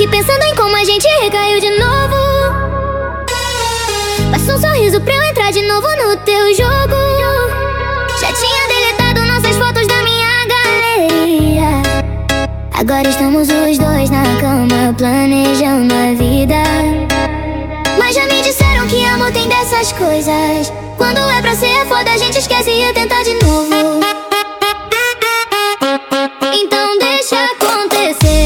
aqui pensando em como a gente recaiu de novo. Basta um sorriso pra eu entrar de novo no teu jogo. Já tinha deletado nossas fotos da minha galeria. Agora estamos os dois na cama planejando a vida. Mas já me disseram que amor tem dessas coisas. Quando é pra ser foda a gente esquece e tenta de novo. Então deixa acontecer.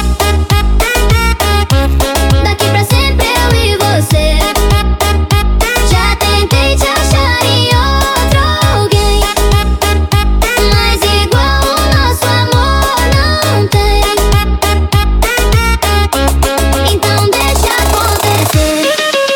Daqui pra sempre eu e você. Já tentei te achar em outro alguém, mas igual o nosso amor não tem. Então deixa acontecer.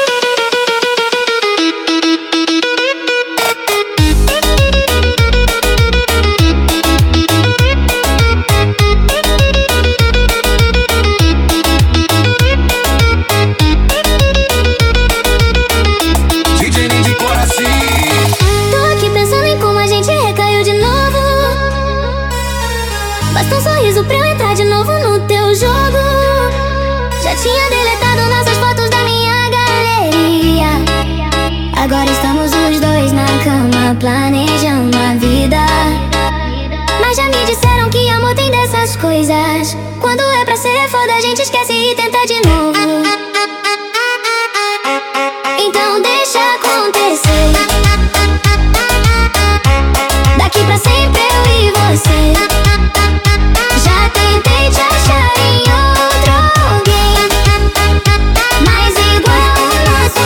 Basta um sorriso pra eu entrar de novo no teu jogo. Já tinha deletado nossas fotos da minha galeria. Agora estamos os dois na cama planejando a vida. Mas já me disseram que amor tem dessas coisas. Quando é pra ser foda a gente esquece e tenta de novo. Então deixa acontecer. Daqui pra sempre eu e você. Já tentei te achar em outro alguém, mas igual o nosso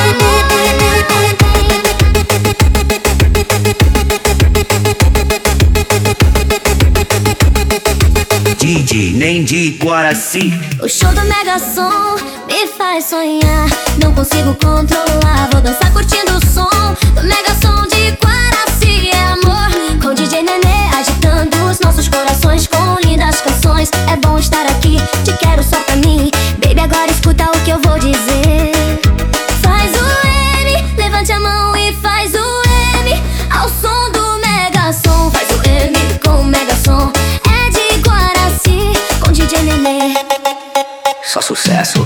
DJ nem de Guaraci. O show do Mega Som me faz sonhar. Não consigo controlar, vou dançar curtindo o som do Mega Som de Guaraci. É amor com DJ Nenê agitando os nossos corações com lindas canções. É bom estar aqui, te quero só pra mim. Baby, agora escuta o que eu vou dizer. Faz o M, levante a mão e faz o M ao som do Mega Som. Faz o M com o Mega Som. É de Guaraci com DJ Nenê. Só sucesso.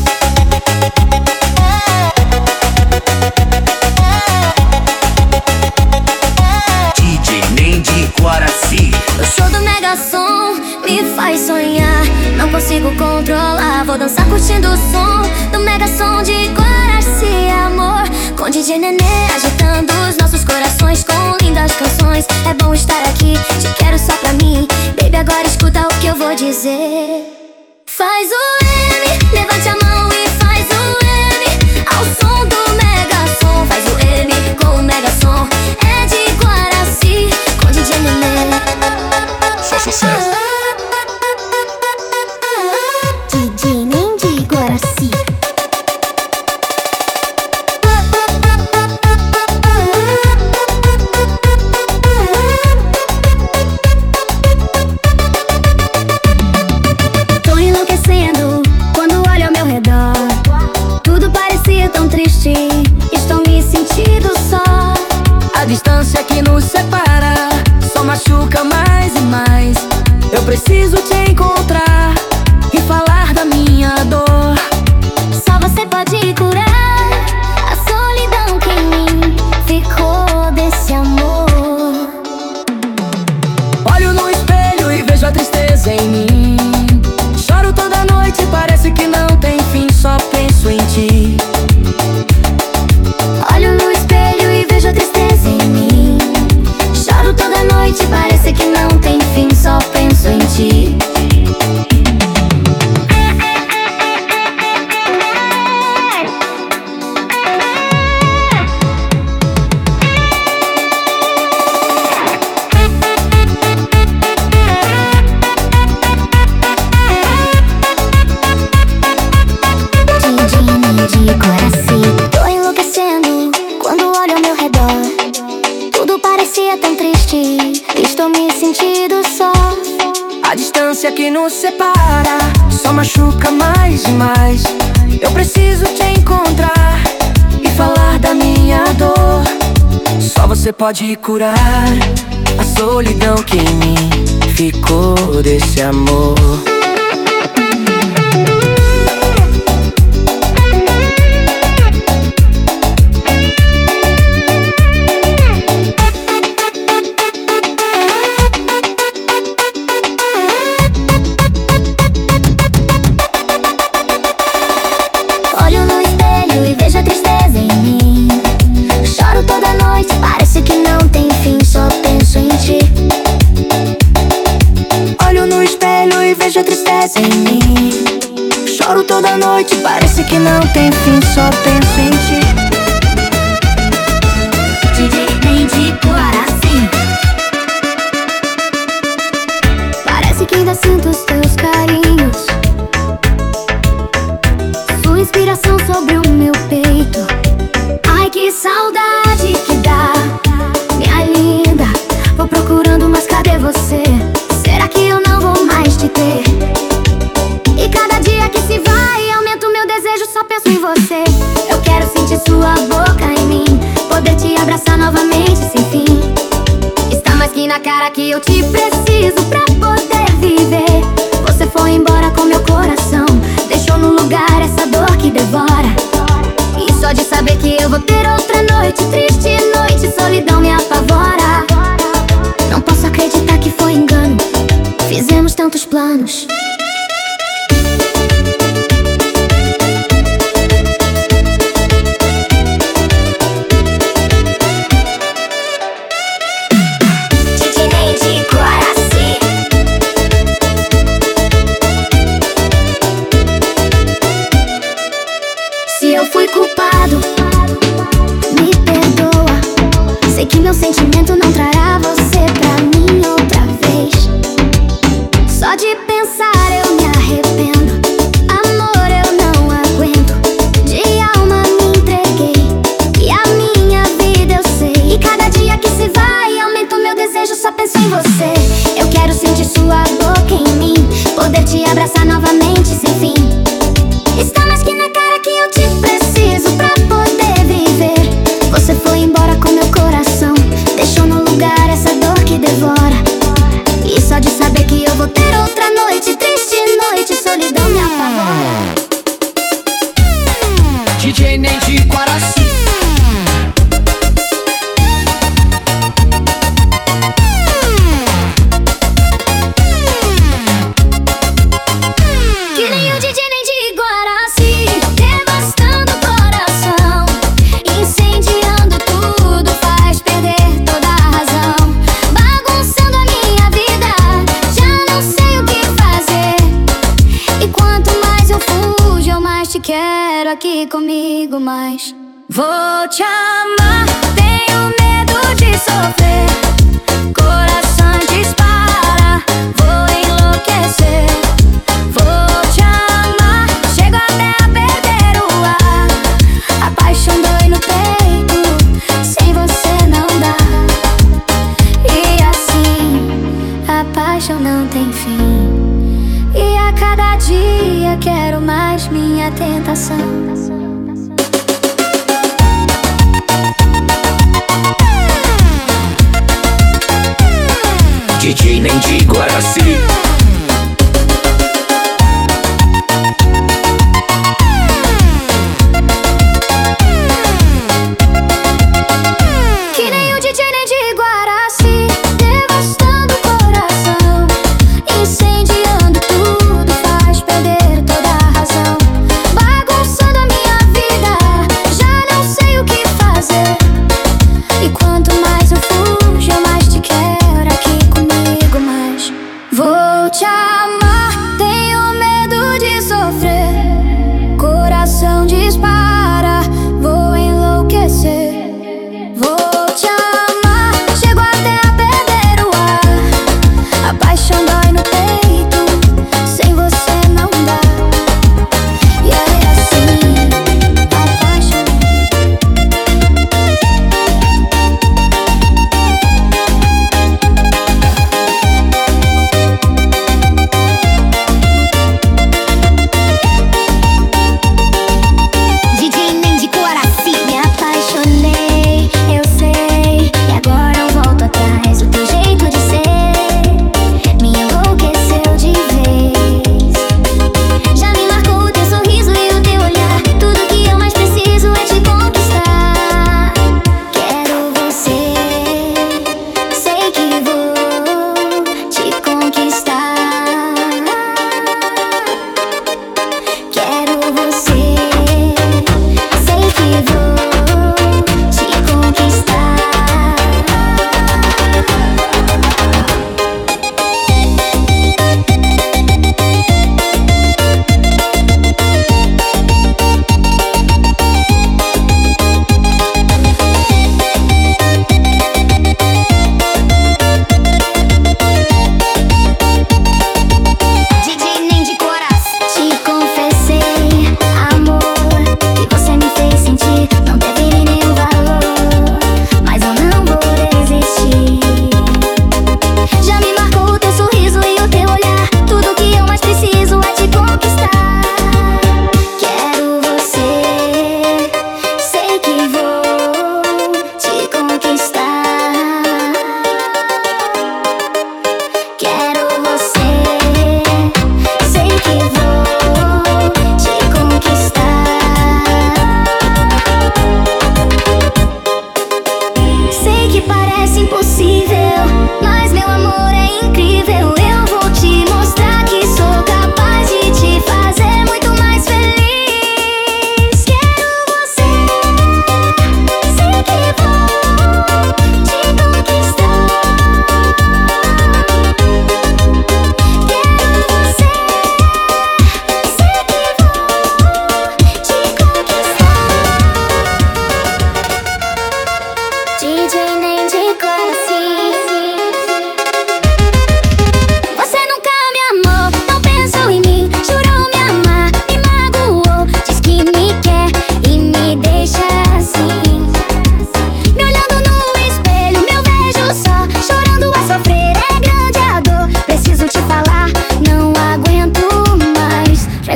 DJ nem de Guaraci. O show do Mega Som me faz sonhar. Não consigo controlar, vou dançar curtindo o som do Mega Som de Guaraci. Amor com DJ Nenê agitando os nossos corações com lindas canções. É bom estar aqui, te quero só pra mim. Baby, agora escuta o que eu vou dizer. Faz o M, levante a mão e faz o M ao som do Mega Som. Faz o M com o Mega Som. É de Guaraci com DJ Nenê. Só sucesso. DJ nem de Guaraci. Tô enlouquecendo quando olho ao meu redor. Tudo parecia tão triste, estou me sentindo só. A distância que nos separa só machuca mais e mais. Eu preciso te encontrar e falar da minha dor. Só você pode curar a solidão que em mim ficou desse amor. Olho no espelho e vejo a tristeza em mim. Choro toda noite, parece que não tem fim, só penso em ti. Olho no espelho e vejo a tristeza em mim. Choro toda noite, parece que não tem fim, só penso em ti. De Guaraci. Tô enlouquecendo quando olho ao meu redor. Tudo parecia tão triste, estou me sentindo só. A distância que nos separa só machuca mais e mais. Eu preciso te encontrar e falar da minha dor. Só você pode curar a solidão que em mim ficou desse amor. Choro toda noite, parece que não tem fim, só penso em ti. DJ Nendi Guaraci. Parece que ainda sinto os teus carinhos, sua inspiração sobre o meu peito. Ai, que saudade que dá, minha linda. Vou procurando, mas cadê você? Será que eu não vou mais te ter? E cada dia que se vai, aumenta o meu desejo, só penso em você. Eu quero sentir sua boca em mim, poder te abraçar novamente sem fim. Está mais que na cara que eu te preciso pra poder viver. Você foi embora com meu coração, deixou no lugar essa dor que devora. E só de saber que eu vou ter outra noite triste, noite, solidão me apavora. Não posso acreditar que foi engano, fizemos tantos planos. Se eu fui culpado, me perdoa. Sei que meu sentimento não trará você pra mim outra vez. Só de pensar eu me arrependo. Amor, eu não aguento. De alma me entreguei e a minha vida eu sei. E cada dia que se vai, aumenta o meu desejo, só penso em você. Eu quero sentir sua boca em mim, poder te abraçar novamente sem fim. Está mais que na cara que eu te preciso pra poder viver. Você foi embora com meu coração, deixou no lugar essa dor que devora. E só de saber que eu vou ter outra noite triste, noite, solidão me apavora. DJ Nendi Guaraci. Que nem o DJ Nendi Guaraci, devastando o coração, incendiando tudo, faz perder toda a razão, bagunçando a minha vida, já não sei o que fazer. E quanto mais eu fujo, eu mais te quero aqui comigo, mas vou te amar, tenho medo de sofrer, coração dispara, vou enlouquecer. Vou te amar, chego até a perder o ar. A paixão dói no peito, sem você não dá. E assim, a paixão não tem fim. E a cada dia quero mais minha tentação. DJ Nendi Guaraci. Que nem o DJ Nendi Guaraci, devastando o coração, incendiando tudo, faz perder toda a razão, bagunçando a minha vida, já não sei o que fazer. E quanto mais eu fujo, eu mais te quero aqui comigo, mas vou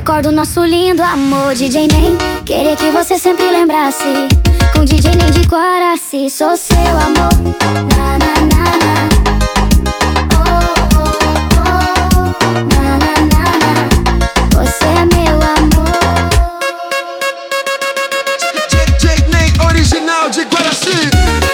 Recordo nosso lindo amor, DJ Nem. Queria que você sempre lembrasse. Com DJ Nem de Guaraci, sou seu amor. Na, na, na, na. Oh, oh, oh. Na, na, na, na. Você é meu amor. DJ Nem, original de Guaraci.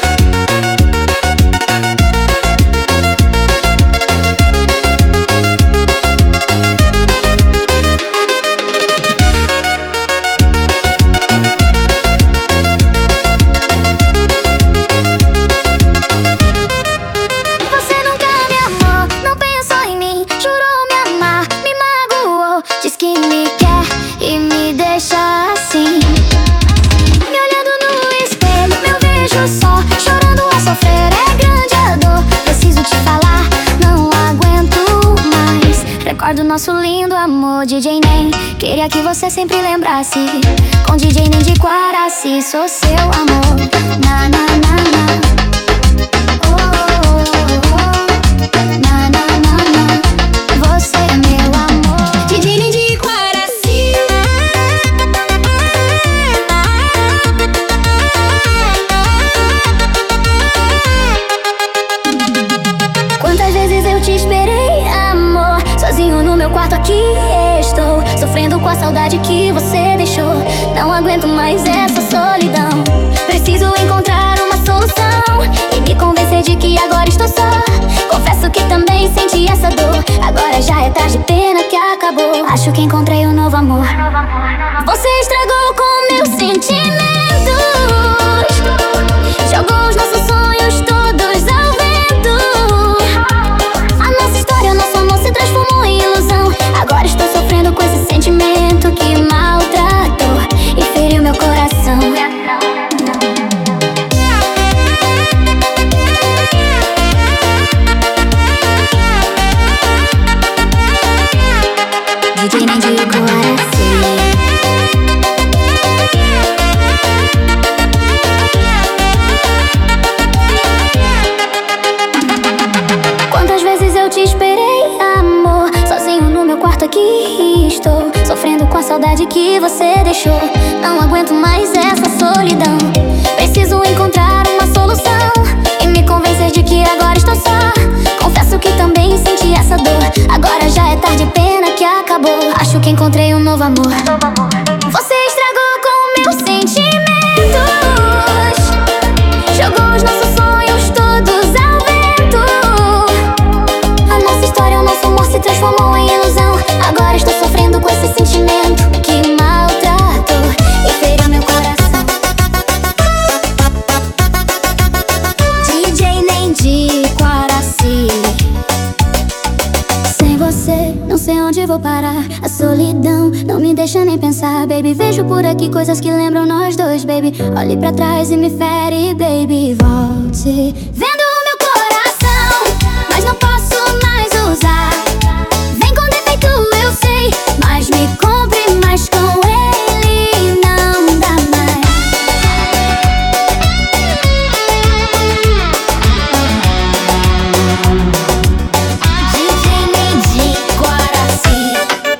Recordo nosso lindo amor, DJ Nem. Queria que você sempre lembrasse. Com DJ Nem de Guaraci, sou seu amor. Na, na, na, na. Oh, oh, oh. Na, na, na, na. Você é meu amor. DJ Nem de Guaraci. Quantas vezes eu te esperei, amor, sozinho no meu quarto aqui estou, sofrendo com a saudade que você deixou. Não aguento mais essa solidão. Preciso encontrar uma solução e me convencer de que agora estou só. Confesso que também senti essa dor. Agora já é tarde, pena que acabou. Acho que encontrei um novo amor. Você estragou com meus sentimentos. Jogou os nossos sonhos todos ao vento. A nossa história, o nosso amor se transformou em ilusão. Agora estou sofrendo com esse sentimento que maltratou e feriu meu coração. DJ Nem de Guaraci. Quantas vezes eu te esperei, amor, sozinho no meu quarto aqui estou, sofrendo com a saudade que você deixou. Não aguento mais essa solidão. Preciso encontrar uma solução e me convencer de que agora estou só. Confesso que também senti essa dor. Agora já é tarde, pena que acabou. Acho que encontrei um novo amor. Você estragou com meus sentimentos. Jogou os nossos sonhos todos ao vento. A nossa história, o nosso amor se transformou em ilusão. Agora estou sofrendo com esse sentimento que maltratou e feriu meu coração. DJ Nem de Guaraci. Sem você, não sei onde vou parar. A solidão não me deixa nem pensar, baby. Vejo por aqui coisas que lembram nós dois, baby. Olhe pra trás e me fere, baby. Volte vendo o meu coração, mas não posso mais usar. Vem com defeito, eu sei, mas me compre mais. Com ele não dá mais. DJ Nem de Guaraci.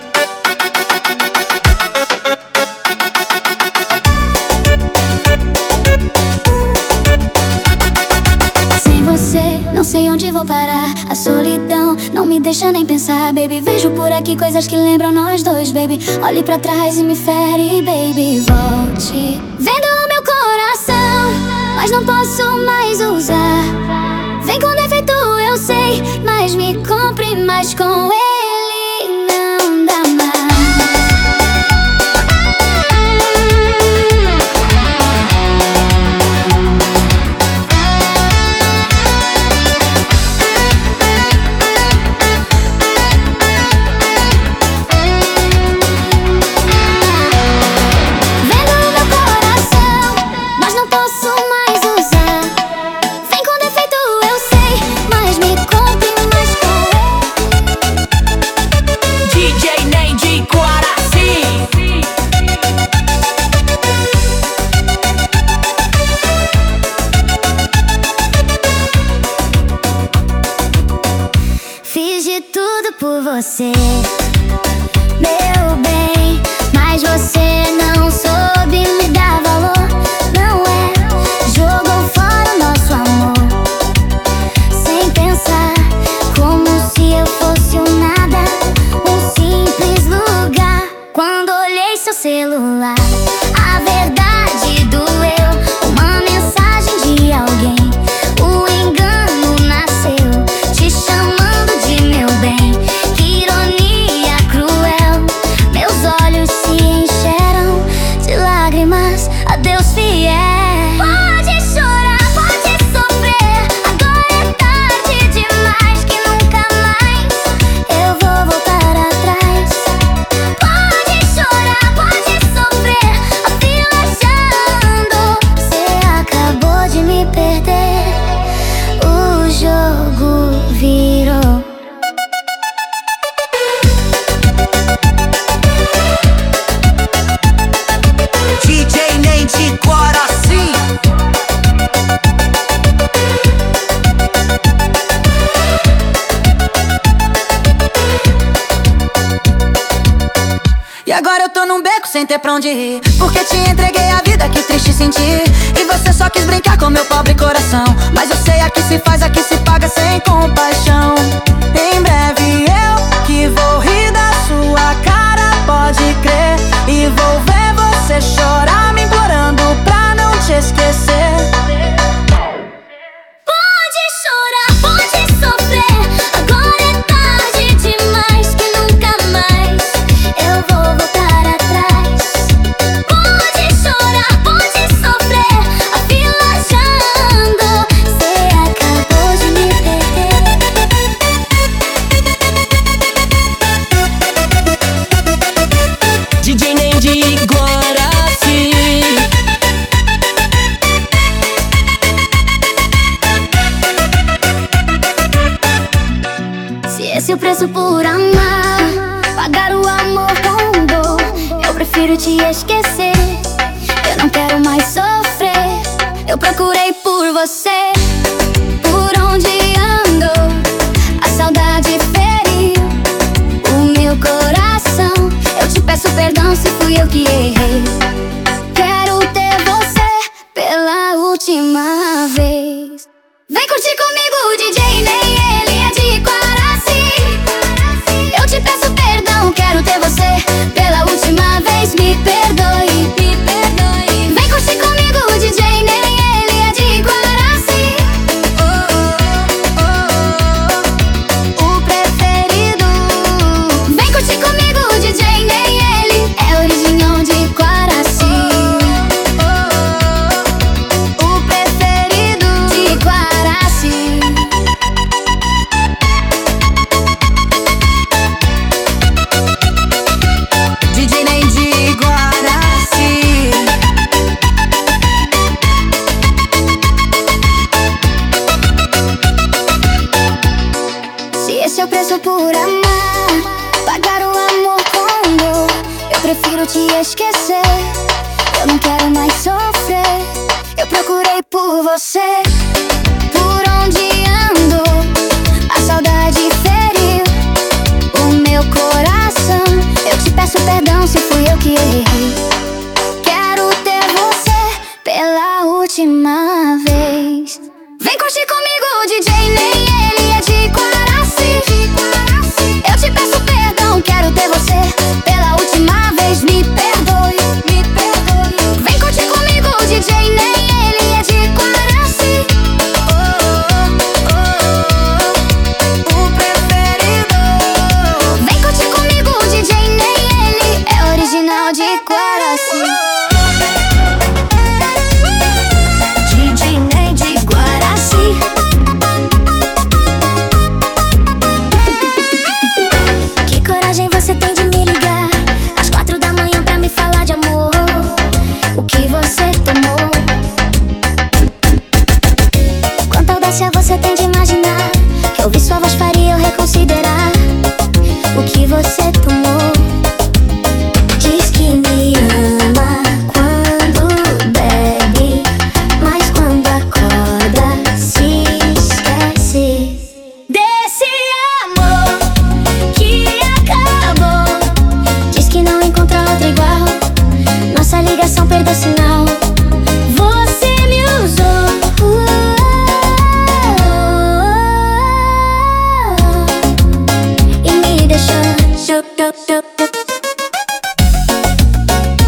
Sem você, não sei onde vou parar. A solidão não me deixa nem pensar, baby. Vejo por aqui coisas que lembram nós dois, baby. Olhe pra trás e me fere, baby. Volte vendo o meu coração, mas não posso mais usar. Vem com defeito, eu sei, mas me compre mais. Com ele não dá mais. Vendo o meu coração, mas não posso mais usar. Vem com defeito, eu sei, mas me compre mais. Com ele celular. A verdade doeu, uma mensagem de alguém. O engano nasceu, te chamando de meu bem. Que ironia cruel, meus olhos se encheram de lágrimas. Adeus fiel. Pode chorar, pode sofrer, agora é tarde demais, que nunca mais eu vou voltar atrás. Pode chorar, pode sofrer, a fila já andou. Cê acabou de me perder, o jogo virou. DJ Ney de Guaraci. E agora eu tô num beco sem ter pra onde ir, porque te entreguei a vida, que triste sentir. E você só quis brincar com meu pobre coração, mas eu sei, aqui se faz, aqui se paga sem compaixão. Em breve eu que vou rir da sua cara, pode crer. E vou ver você chorar, me implorando pra não te esquecer. Pode chorar, pode sofrer, agora é tarde demais, que nunca mais eu vou voltar atrás. Pode chorar, pode sofrer, a fila já andou. Cê acabou de me perder. DJ Ney de Guaraci. Se esse é o preço por amar, pagar o amor com dor, eu prefiro te esquecer. Eu não quero mais sofrer, eu procurei por você. Por onde andou, a saudade feriu o meu coração. Eu te peço perdão se fui eu que errei. Quero ter você pela última vez. Vem curtir comigo, DJ Ney, ele é de Guaraci. Eu te peço perdão, quero ter você pela última vez. Me perdoe, me perdoe. Vem curtir comigo, DJ Ney, ele é de Guaraci. O preferido. Vem curtir comigo, DJ Ney, ele é original de Guaraci. O preferido de Guaraci. DJ Ney de Guaraci. Se esse é o preço por amar, pagar o amor com dor, eu prefiro te esquecer. Eu não quero mais sofrer, eu procurei por você. Por onde andou, a saudade feriu o meu coração. Eu te peço perdão se fui eu que errei. Quero ter você pela última vez. Vem curtir comigo, DJ Ney, ele é de Guaraci. Eu te peço perdão, quero ter você pela última vez. Me perdoe, me perdoe. Vem curtir comigo, DJ Ney, ele é de Guaraci. O preferido. Vem curtir comigo, DJ Ney, ele é original de Guaraci. DJ Ney de Guaraci. Que coragem você tem de me ligar às 4 da manhã pra me falar de amor. O que você tomou? Quanta audácia você tem de imaginar que ouvir sua voz faria eu reconsiderar o que você tomou. Diz que me ama quando bebe, mas quando acorda se esquece desse amor que acabou. Diz que não encontra outra igual, nossa ligação perdeu sinal. Você me usou, e me deixou.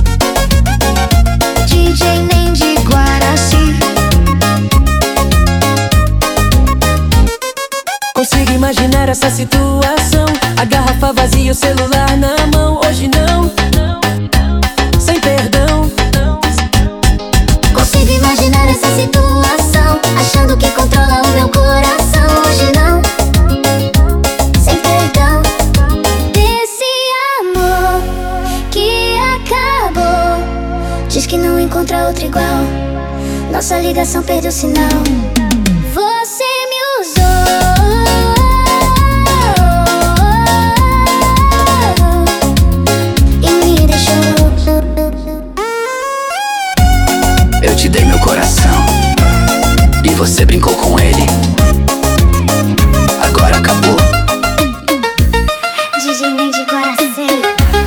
nessa situação. A garrafa vazia, o celular na mão. Hoje não, sem perdão. Consigo imaginar essa situação, achando que controla o meu coração. Hoje não, sem perdão. Desse amor que acabou, diz que não encontra outro igual. Nossa ligação perdeu o sinal. Você me usou e me deixou. Eu te dei meu coração e você brincou com ele. Agora acabou. DJ Ney de Guaracê.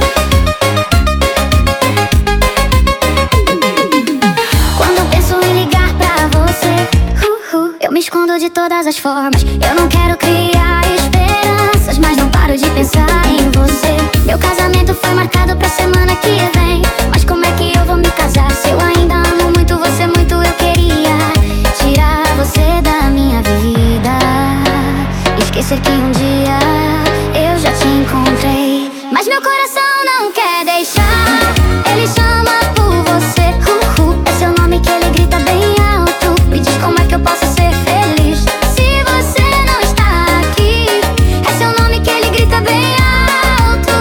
Quando penso em ligar pra você, eu me escondo de todas as formas. Eu não quero criar esperanças, mas não paro de pensar em você. Meu casamento foi marcado pra semana que vem, mas como é que eu vou me casar se eu ainda amo muito você, muito eu queria tirar você da minha vida, esquecer que um dia eu já te encontrei. Mas meu coração não quer deixar, ele chama por você. É seu nome que ele grita bem alto. Me diz como é que eu posso ser feliz se você não está aqui. É seu nome que ele grita bem alto.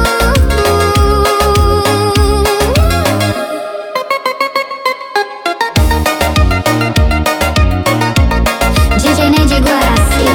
DJ Ney de Guaraci.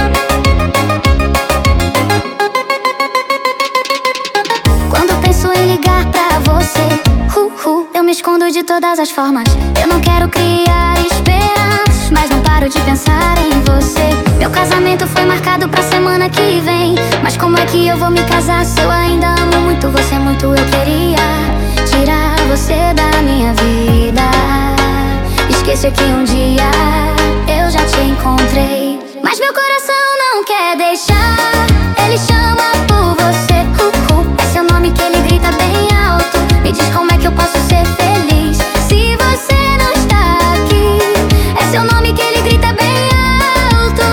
Quando penso em ligar pra você, eu me escondo de todas as formas. Eu não quero criar esperanças, mas não paro de pensar em você. Meu casamento foi marcado pra semana que vem, mas como é que eu vou me casar se eu ainda amo muito você, muito eu queria tirar você da minha vida, esquecer que um dia eu já te encontrei. Mas meu coração não quer deixar, ele chama por você. É seu nome que ele grita bem alto. Me diz como é que eu posso ser feliz se você não está aqui. É seu nome que ele grita bem alto.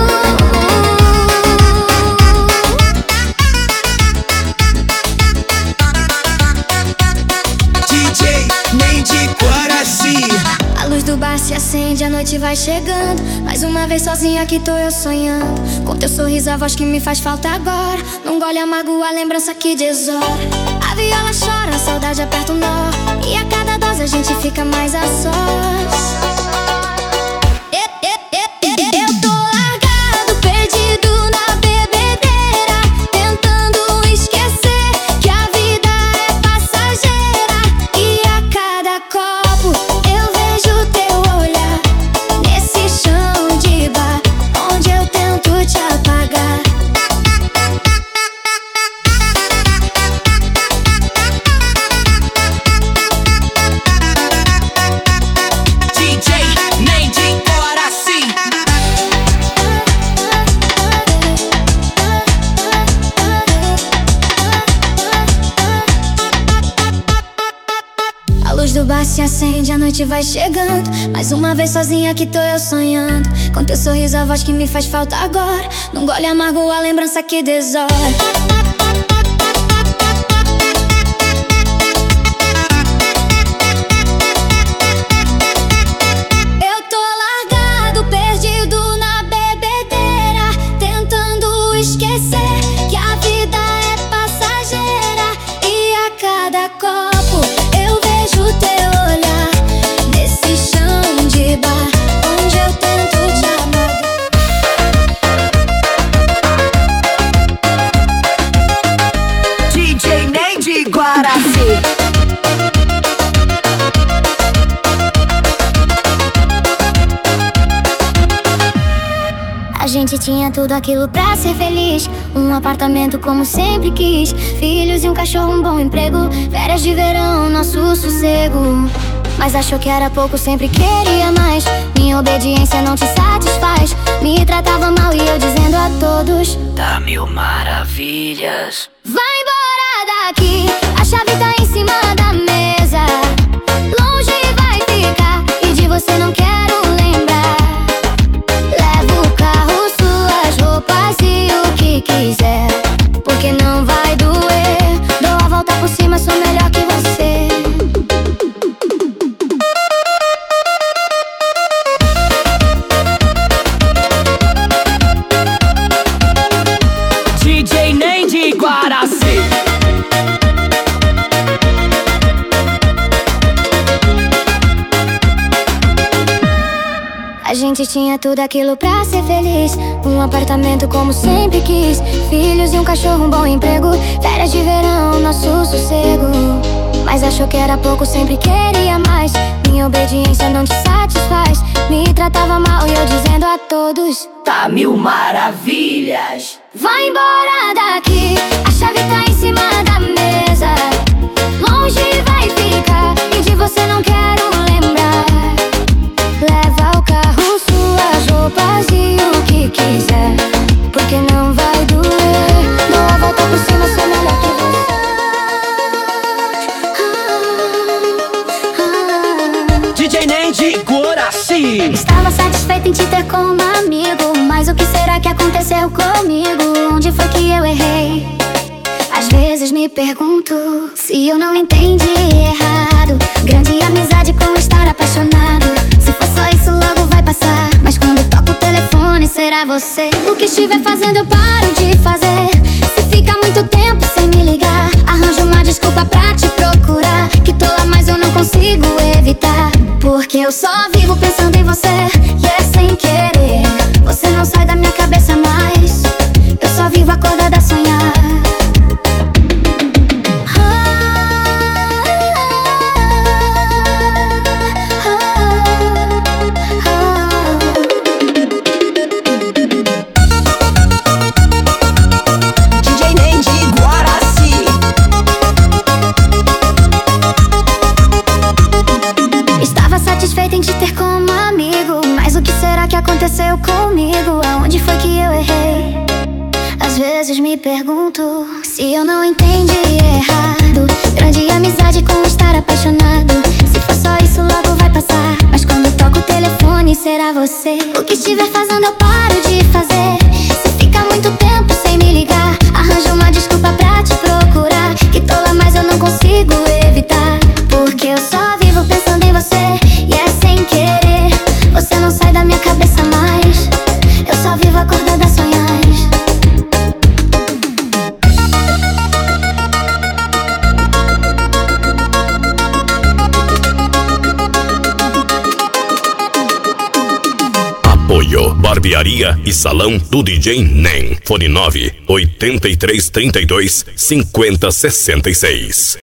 DJ Ney de Guaraci. A luz do bar se acende, a noite vai chegando. Mais uma vez sozinha aqui tô eu sonhando, com teu sorriso, a voz que me faz falta agora. Num gole amargo, a lembrança que desora. A viola chora, a saudade aperta o nó, e a cada dose a gente fica mais a sós. Eu tô largado, perdido na bebedeira, tentando esquecer que a vida é passageira. E a cada copo eu vejo teu olhar nesse chão de bar, onde eu tento te apagar. DJ Ney de Guaraci. A luz do bar se acende, a noite vai chegando. Mais uma vez sozinha aqui tô eu sonhando, com teu sorriso, a voz que me faz falta agora. Num gole amargo, a lembrança que desora. Eu tô largado, perdido na bebedeira, tentando esquecer que a vida é passageira. E a cada copo eu vejo teu olhar nesse chão de bar, onde eu tento te apagar. DJ Ney de Guaraci. A gente tinha tudo aquilo pra ser feliz, um apartamento como sempre quis, filhos e um cachorro, um bom emprego, férias de verão, nosso sossego. Mas achou que era pouco, sempre queria mais. Minha obediência não te satisfaz. Me tratava mal e eu dizendo a todos: Dá mil maravilhas. vai embora daqui, a chave tá em cima da mesa. Longe vai ficar e de você não quero lembrar. Levo o carro, suas roupas e gente tinha tudo aquilo pra ser feliz. Um apartamento como sempre quis, filhos e um cachorro, um bom emprego, férias de verão, nosso sossego. Mas achou que era pouco, sempre queria mais. Minha obediência não te satisfaz. Me tratava mal e eu dizendo a todos: tá mil maravilhas. vai embora daqui, a chave tá em cima da mesa. Longe vai ficar e de você não quero lembrar. Leva o carro, suas roupas e o que quiser, porque não vai doer. Dou a volta por cima, sou melhor que você. DJ Nem de Guaraci. Estava satisfeita em te ter como amigo, mas o que será que aconteceu comigo? Onde foi que eu errei? Às vezes me pergunto se eu não entendi errado. Grande amizade com estar apaixonado. Se for só isso logo vai passar, mas quando toco o telefone será você. O que estiver fazendo eu paro de fazer. Se fica muito tempo sem me ligar, arranjo uma desculpa pra te procurar. Que tola, mas eu não consigo evitar, porque eu só vivo pensando em você. E é sem querer, você não sai da minha cabeça mais. Eu só vivo acordada a sonhar. Satisfeita em te ter como amigo, mas o que será que aconteceu comigo? Aonde foi que eu errei? Às vezes me pergunto se eu não entendi errado. Grande amizade com estar apaixonado. Se for só isso logo vai passar, mas quando toco o telefone será você. O que estiver fazendo eu paro de fazer. Se fica muito tempo sem me ligar, arranjo uma desculpa pra te procurar. Que tola, mas eu não consigo evitar, porque eu só vivo pensando em você. E é sem querer, você não sai da minha cabeça mais. Eu só vivo acordada a sonhar. Apoio Barbearia e Salão do DJ Nem. Fone 9 8332 5066.